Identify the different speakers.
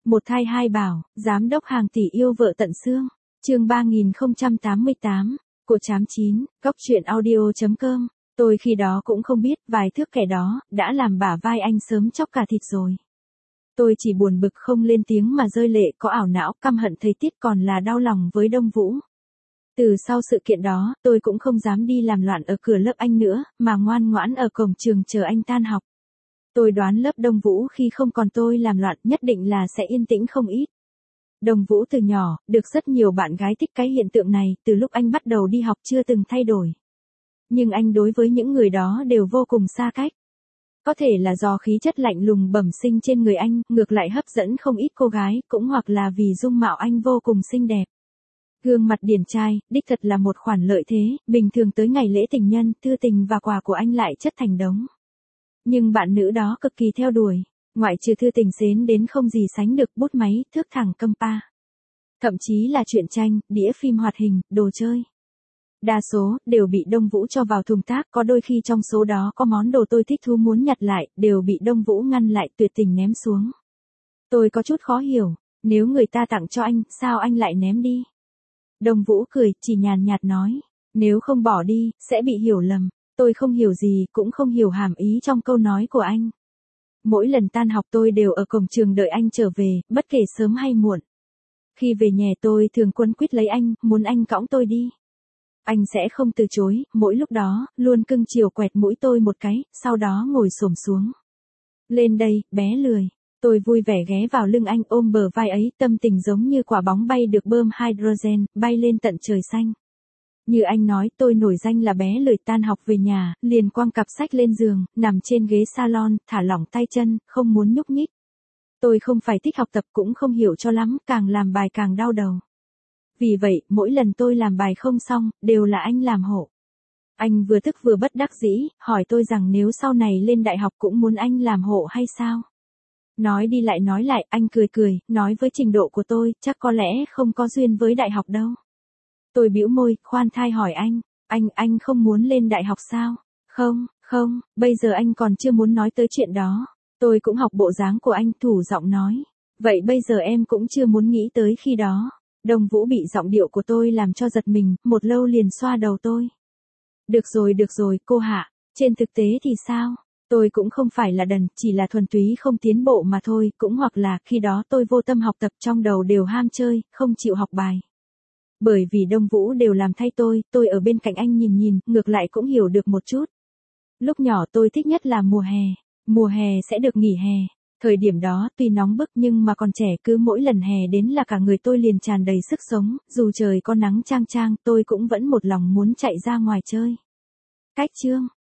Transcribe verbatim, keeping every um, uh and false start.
Speaker 1: Một thai hai bảo, giám đốc hàng tỷ yêu vợ tận xương. Chương ba nghìn không trăm tám mươi tám, của chám chín, góc truyện audio chấm com. Tôi khi đó cũng không biết vài thước kẻ đó đã làm bả vai anh sớm chóc cả thịt rồi. Tôi chỉ buồn bực không lên tiếng mà rơi lệ, có ảo não căm hận thấy tiếc còn là đau lòng với Đông Vũ. Từ sau sự kiện đó, tôi cũng không dám đi làm loạn ở cửa lớp anh nữa, mà ngoan ngoãn ở cổng trường chờ anh tan học. Tôi đoán lớp Đông Vũ khi không còn tôi làm loạn nhất định là sẽ yên tĩnh không ít. Đông Vũ từ nhỏ, được rất nhiều bạn gái thích, cái hiện tượng này từ lúc anh bắt đầu đi học chưa từng thay đổi. Nhưng anh đối với những người đó đều vô cùng xa cách. Có thể là do khí chất lạnh lùng bẩm sinh trên người anh, ngược lại hấp dẫn không ít cô gái, cũng hoặc là vì dung mạo anh vô cùng xinh đẹp. Gương mặt điển trai, đích thật là một khoản lợi thế, bình thường tới ngày lễ tình nhân, thư tình và quà của anh lại chất thành đống. Nhưng bạn nữ đó cực kỳ theo đuổi, ngoại trừ thư tình xến đến không gì sánh được bút máy, thước thẳng câm pa. Thậm chí là truyện tranh, đĩa phim hoạt hình, đồ chơi. Đa số, đều bị Đông Vũ cho vào thùng rác, có đôi khi trong số đó có món đồ tôi thích thú muốn nhặt lại, đều bị Đông Vũ ngăn lại tuyệt tình ném xuống. Tôi có chút khó hiểu, nếu người ta tặng cho anh, sao anh lại ném đi? Đông Vũ cười, chỉ nhàn nhạt nói, nếu không bỏ đi, sẽ bị hiểu lầm. Tôi không hiểu gì, cũng không hiểu hàm ý trong câu nói của anh. Mỗi lần tan học tôi đều ở cổng trường đợi anh trở về, bất kể sớm hay muộn. Khi về nhà tôi thường quấn quýt lấy anh, muốn anh cõng tôi đi. Anh sẽ không từ chối, mỗi lúc đó, luôn cưng chiều quẹt mũi tôi một cái, sau đó ngồi xổm xuống. Lên đây, bé lười. Tôi vui vẻ ghé vào lưng anh ôm bờ vai ấy, tâm tình giống như quả bóng bay được bơm hydrogen, bay lên tận trời xanh. Như anh nói, tôi nổi danh là bé lười, tan học về nhà, liền quăng cặp sách lên giường, nằm trên ghế salon, thả lỏng tay chân, không muốn nhúc nhích. Tôi không phải thích học tập cũng không hiểu cho lắm, càng làm bài càng đau đầu. Vì vậy, mỗi lần tôi làm bài không xong, đều là anh làm hộ. Anh vừa tức vừa bất đắc dĩ, hỏi tôi rằng nếu sau này lên đại học cũng muốn anh làm hộ hay sao? Nói đi lại nói lại, anh cười cười, nói với trình độ của tôi, chắc có lẽ không có duyên với đại học đâu. Tôi bĩu môi, khoan thai hỏi anh, anh, anh không muốn lên đại học sao? Không, không, bây giờ anh còn chưa muốn nói tới chuyện đó. Tôi cũng học bộ dáng của anh, thủ giọng nói. Vậy bây giờ em cũng chưa muốn nghĩ tới khi đó. Đông Vũ bị giọng điệu của tôi làm cho giật mình, một lâu liền xoa đầu tôi. Được rồi, được rồi, cô Hạ, trên thực tế thì sao? Tôi cũng không phải là đần, chỉ là thuần túy không tiến bộ mà thôi, cũng hoặc là khi đó tôi vô tâm học tập, trong đầu đều ham chơi, không chịu học bài. Bởi vì Đông Vũ đều làm thay tôi, tôi ở bên cạnh anh nhìn nhìn, ngược lại cũng hiểu được một chút. Lúc nhỏ tôi thích nhất là mùa hè, mùa hè sẽ được nghỉ hè. Thời điểm đó tuy nóng bức nhưng mà còn trẻ, cứ mỗi lần hè đến là cả người tôi liền tràn đầy sức sống, dù trời có nắng chang chang tôi cũng vẫn một lòng muốn chạy ra ngoài chơi. Cách chương